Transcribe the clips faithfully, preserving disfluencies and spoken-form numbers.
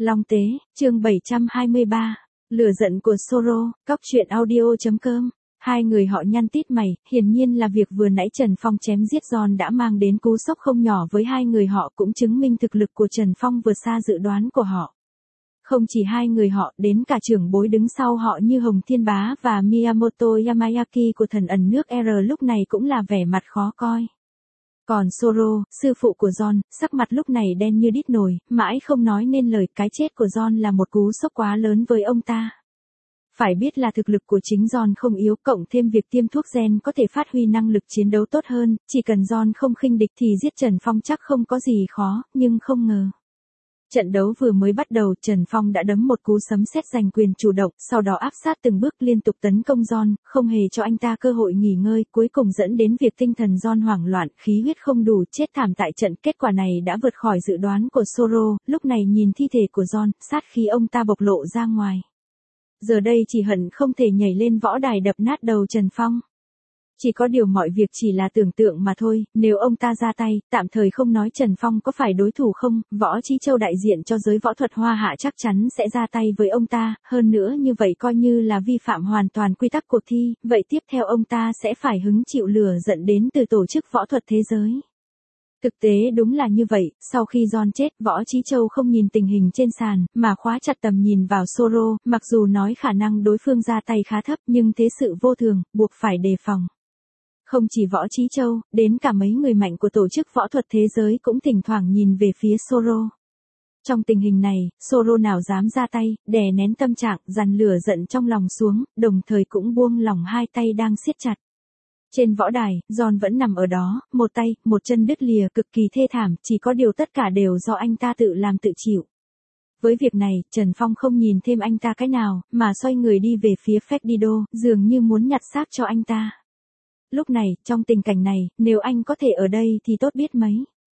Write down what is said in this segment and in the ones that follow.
Long Tế, chương bảy trăm hai mươi ba, lửa giận của Soro, cóc truyện audio chấm com. Hai người họ nhăn tít mày, hiển nhiên là việc vừa nãy Trần Phong chém giết John đã mang đến cú sốc không nhỏ với hai người họ, cũng chứng minh thực lực của Trần Phong vượt xa dự đoán của họ. Không chỉ hai người họ, đến cả trưởng bối đứng sau họ như Hồng Thiên Bá và Miyamoto Yamayaki của thần ẩn nước R lúc này cũng là vẻ mặt khó coi. Còn Soro, sư phụ của John, sắc mặt lúc này đen như đít nồi, mãi không nói nên lời. Cái chết của John là một cú sốc quá lớn với ông ta. Phải biết là thực lực của chính John không yếu, cộng thêm việc tiêm thuốc gen có thể phát huy năng lực chiến đấu tốt hơn, chỉ cần John không khinh địch thì giết Trần Phong chắc không có gì khó, nhưng không ngờ. Trận đấu vừa mới bắt đầu, Trần Phong đã đấm một cú sấm sét giành quyền chủ động, sau đó áp sát từng bước liên tục tấn công John, không hề cho anh ta cơ hội nghỉ ngơi, cuối cùng dẫn đến việc tinh thần John hoảng loạn, khí huyết không đủ, chết thảm tại trận. Kết quả này đã vượt khỏi dự đoán của Soro, lúc này nhìn thi thể của John, sát khí ông ta bộc lộ ra ngoài. Giờ đây chỉ hận không thể nhảy lên võ đài đập nát đầu Trần Phong. Chỉ có điều mọi việc chỉ là tưởng tượng mà thôi, nếu ông ta ra tay, tạm thời không nói Trần Phong có phải đối thủ không, Võ Chí Châu đại diện cho giới võ thuật Hoa Hạ chắc chắn sẽ ra tay với ông ta, hơn nữa như vậy coi như là vi phạm hoàn toàn quy tắc cuộc thi, vậy tiếp theo ông ta sẽ phải hứng chịu lửa giận đến từ tổ chức võ thuật thế giới. Thực tế đúng là như vậy, sau khi John chết, Võ Chí Châu không nhìn tình hình trên sàn, mà khóa chặt tầm nhìn vào Soro, mặc dù nói khả năng đối phương ra tay khá thấp nhưng thế sự vô thường, buộc phải đề phòng. Không chỉ Võ Chí Châu, đến cả mấy người mạnh của tổ chức võ thuật thế giới cũng thỉnh thoảng nhìn về phía Soro. Trong tình hình này, Soro nào dám ra tay, đè nén tâm trạng, dằn lửa giận trong lòng xuống, đồng thời cũng buông lỏng hai tay đang siết chặt. Trên võ đài, John vẫn nằm ở đó, một tay, một chân đứt lìa, cực kỳ thê thảm, chỉ có điều tất cả đều do anh ta tự làm tự chịu. Với việc này, Trần Phong không nhìn thêm anh ta cái nào, mà xoay người đi về phía Fedido, dường như muốn nhặt xác cho anh ta. Lúc này, trong tình cảnh này, nếu anh có thể ở đây thì tốt biết mấy.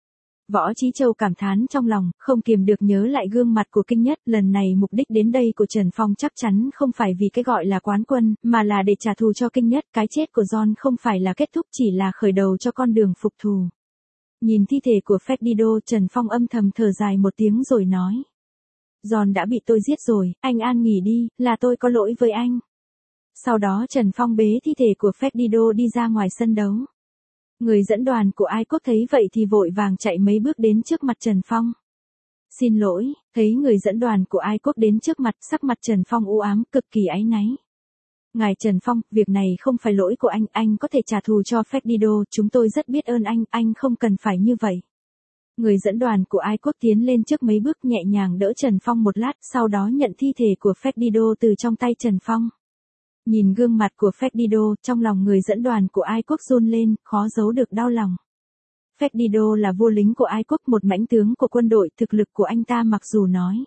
Võ Chí Châu cảm thán trong lòng, không kiềm được nhớ lại gương mặt của Kinh Nhất, lần này mục đích đến đây của Trần Phong chắc chắn không phải vì cái gọi là quán quân, mà là để trả thù cho Kinh Nhất, cái chết của John không phải là kết thúc, chỉ là khởi đầu cho con đường phục thù. Nhìn thi thể của Fedido, Trần Phong âm thầm thở dài một tiếng rồi nói. John đã bị tôi giết rồi, anh an nghỉ đi, là tôi có lỗi với anh. Sau đó Trần Phong bế thi thể của Fedido đi ra ngoài sân đấu. Người dẫn đoàn của Ai Quốc thấy vậy thì vội vàng chạy mấy bước đến trước mặt Trần Phong. Xin lỗi, thấy người dẫn đoàn của Ai Quốc đến trước mặt, sắc mặt Trần Phong u ám, cực kỳ áy náy. Ngài Trần Phong, việc này không phải lỗi của anh, anh có thể trả thù cho Fedido, chúng tôi rất biết ơn anh, anh không cần phải như vậy. Người dẫn đoàn của Ai Quốc tiến lên trước mấy bước nhẹ nhàng đỡ Trần Phong một lát, sau đó nhận thi thể của Fedido từ trong tay Trần Phong. Nhìn gương mặt của Fedido, trong lòng người dẫn đoàn của Ai Quốc run lên, khó giấu được đau lòng. Fedido là vua lính của Ai Quốc, một mãnh tướng của quân đội, thực lực của anh ta mặc dù nói.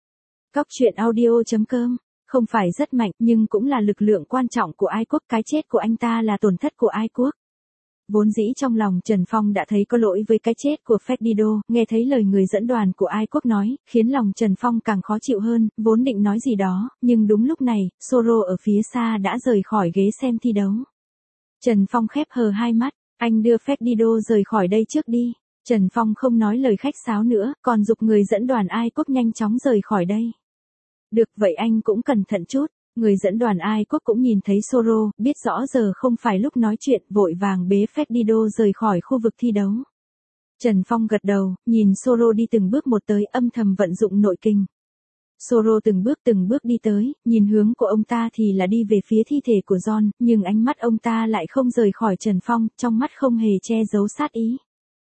Cóc truyện audio chấm com, không phải rất mạnh nhưng cũng là lực lượng quan trọng của Ai Quốc, cái chết của anh ta là tổn thất của Ai Quốc. Vốn dĩ trong lòng Trần Phong đã thấy có lỗi với cái chết của Fedido, nghe thấy lời người dẫn đoàn của Ai Quốc nói, khiến lòng Trần Phong càng khó chịu hơn, vốn định nói gì đó, nhưng đúng lúc này, Soro ở phía xa đã rời khỏi ghế xem thi đấu. Trần Phong khép hờ hai mắt, anh đưa Fedido rời khỏi đây trước đi. Trần Phong không nói lời khách sáo nữa, còn giục người dẫn đoàn Ai Quốc nhanh chóng rời khỏi đây. Được vậy anh cũng cẩn thận chút. Người dẫn đoàn Ai Quốc cũng nhìn thấy Soro, biết rõ giờ không phải lúc nói chuyện, vội vàng bế Fedido rời khỏi khu vực thi đấu. Trần Phong gật đầu, nhìn Soro đi từng bước một tới, âm thầm vận dụng nội kinh. Soro từng bước từng bước đi tới, nhìn hướng của ông ta thì là đi về phía thi thể của John, nhưng ánh mắt ông ta lại không rời khỏi Trần Phong, trong mắt không hề che giấu sát ý.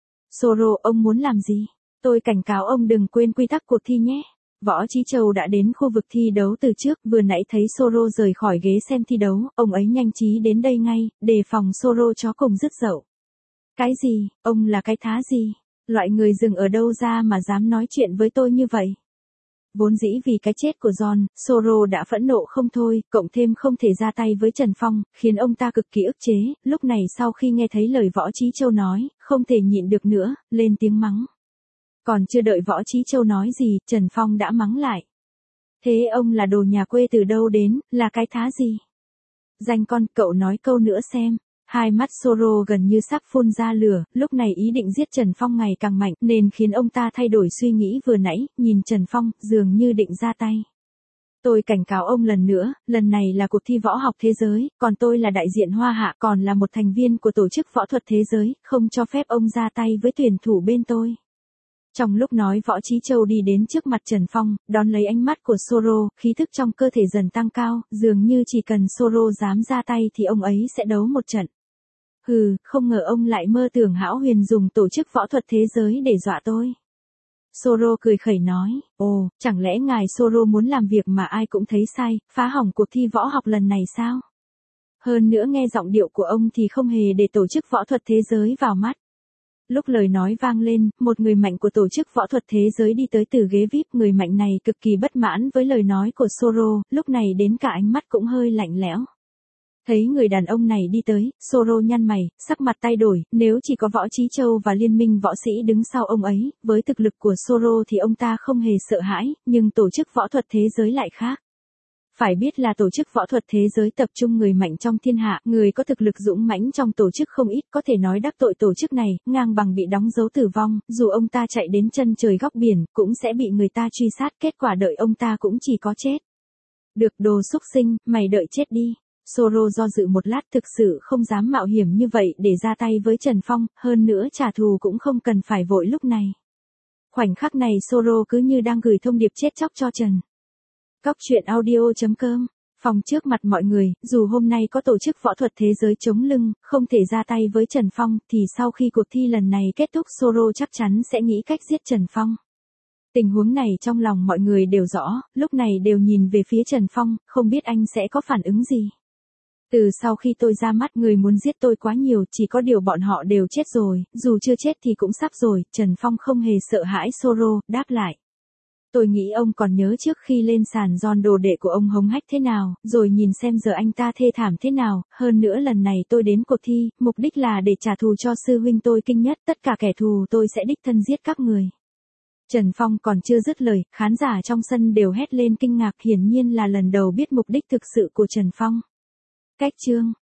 Soro, ông muốn làm gì? Tôi cảnh cáo ông đừng quên quy tắc cuộc thi nhé. Võ Chí Châu đã đến khu vực thi đấu từ trước, vừa nãy thấy Soro rời khỏi ghế xem thi đấu, ông ấy nhanh trí đến đây ngay, đề phòng Soro chó cùng dứt dậu. Cái gì, ông là cái thá gì? Loại người rừng ở đâu ra mà dám nói chuyện với tôi như vậy? Vốn dĩ vì cái chết của John, Soro đã phẫn nộ không thôi, cộng thêm không thể ra tay với Trần Phong, khiến ông ta cực kỳ ức chế, lúc này sau khi nghe thấy lời Võ Chí Châu nói, không thể nhịn được nữa, lên tiếng mắng. Còn chưa đợi Võ Chí Châu nói gì, Trần Phong đã mắng lại. Thế ông là đồ nhà quê từ đâu đến, là cái thá gì? Danh con, cậu nói câu nữa xem. Hai mắt Soro gần như sắp phun ra lửa, lúc này ý định giết Trần Phong ngày càng mạnh nên khiến ông ta thay đổi suy nghĩ vừa nãy, nhìn Trần Phong, dường như định ra tay. Tôi cảnh cáo ông lần nữa, lần này là cuộc thi võ học thế giới, còn tôi là đại diện Hoa Hạ còn là một thành viên của tổ chức võ thuật thế giới, không cho phép ông ra tay với tuyển thủ bên tôi. Trong lúc nói Võ Chí Châu đi đến trước mặt Trần Phong, đón lấy ánh mắt của Soro, khí thức trong cơ thể dần tăng cao, dường như chỉ cần Soro dám ra tay thì ông ấy sẽ đấu một trận. Hừ, không ngờ ông lại mơ tưởng hão huyền dùng tổ chức võ thuật thế giới để dọa tôi. Soro cười khẩy nói, ồ, chẳng lẽ ngài Soro muốn làm việc mà ai cũng thấy sai, phá hỏng cuộc thi võ học lần này sao? Hơn nữa nghe giọng điệu của ông thì không hề để tổ chức võ thuật thế giới vào mắt. Lúc lời nói vang lên, một người mạnh của tổ chức võ thuật thế giới đi tới từ ghế vi ai pi, người mạnh này cực kỳ bất mãn với lời nói của Soro, lúc này đến cả ánh mắt cũng hơi lạnh lẽo. Thấy người đàn ông này đi tới, Soro nhăn mày, sắc mặt thay đổi, nếu chỉ có Võ Chí Châu và liên minh võ sĩ đứng sau ông ấy, với thực lực của Soro thì ông ta không hề sợ hãi, nhưng tổ chức võ thuật thế giới lại khác. Phải biết là tổ chức võ thuật thế giới tập trung người mạnh trong thiên hạ, người có thực lực dũng mãnh trong tổ chức không ít, có thể nói đắc tội tổ chức này, ngang bằng bị đóng dấu tử vong, dù ông ta chạy đến chân trời góc biển, cũng sẽ bị người ta truy sát, kết quả đợi ông ta cũng chỉ có chết. Được, đồ xúc sinh, mày đợi chết đi. Soro do dự một lát, thực sự không dám mạo hiểm như vậy để ra tay với Trần Phong, hơn nữa trả thù cũng không cần phải vội lúc này. Khoảnh khắc này Soro cứ như đang gửi thông điệp chết chóc cho Trần. Cóc truyện audio chấm com, phòng trước mặt mọi người, dù hôm nay có tổ chức võ thuật thế giới chống lưng, không thể ra tay với Trần Phong, thì sau khi cuộc thi lần này kết thúc Soro chắc chắn sẽ nghĩ cách giết Trần Phong. Tình huống này trong lòng mọi người đều rõ, lúc này đều nhìn về phía Trần Phong, không biết anh sẽ có phản ứng gì. Từ sau khi tôi ra mắt, người muốn giết tôi quá nhiều, chỉ có điều bọn họ đều chết rồi, dù chưa chết thì cũng sắp rồi. Trần Phong không hề sợ hãi. Soro đáp lại. Tôi nghĩ ông còn nhớ trước khi lên sàn giòn đồ đệ của ông hống hách thế nào, rồi nhìn xem giờ anh ta thê thảm thế nào, hơn nữa lần này tôi đến cuộc thi, mục đích là để trả thù cho sư huynh tôi kinh nhất, tất cả kẻ thù tôi sẽ đích thân giết các người. Trần Phong còn chưa dứt lời, khán giả trong sân đều hét lên kinh ngạc, hiển nhiên là lần đầu biết mục đích thực sự của Trần Phong. Cách chương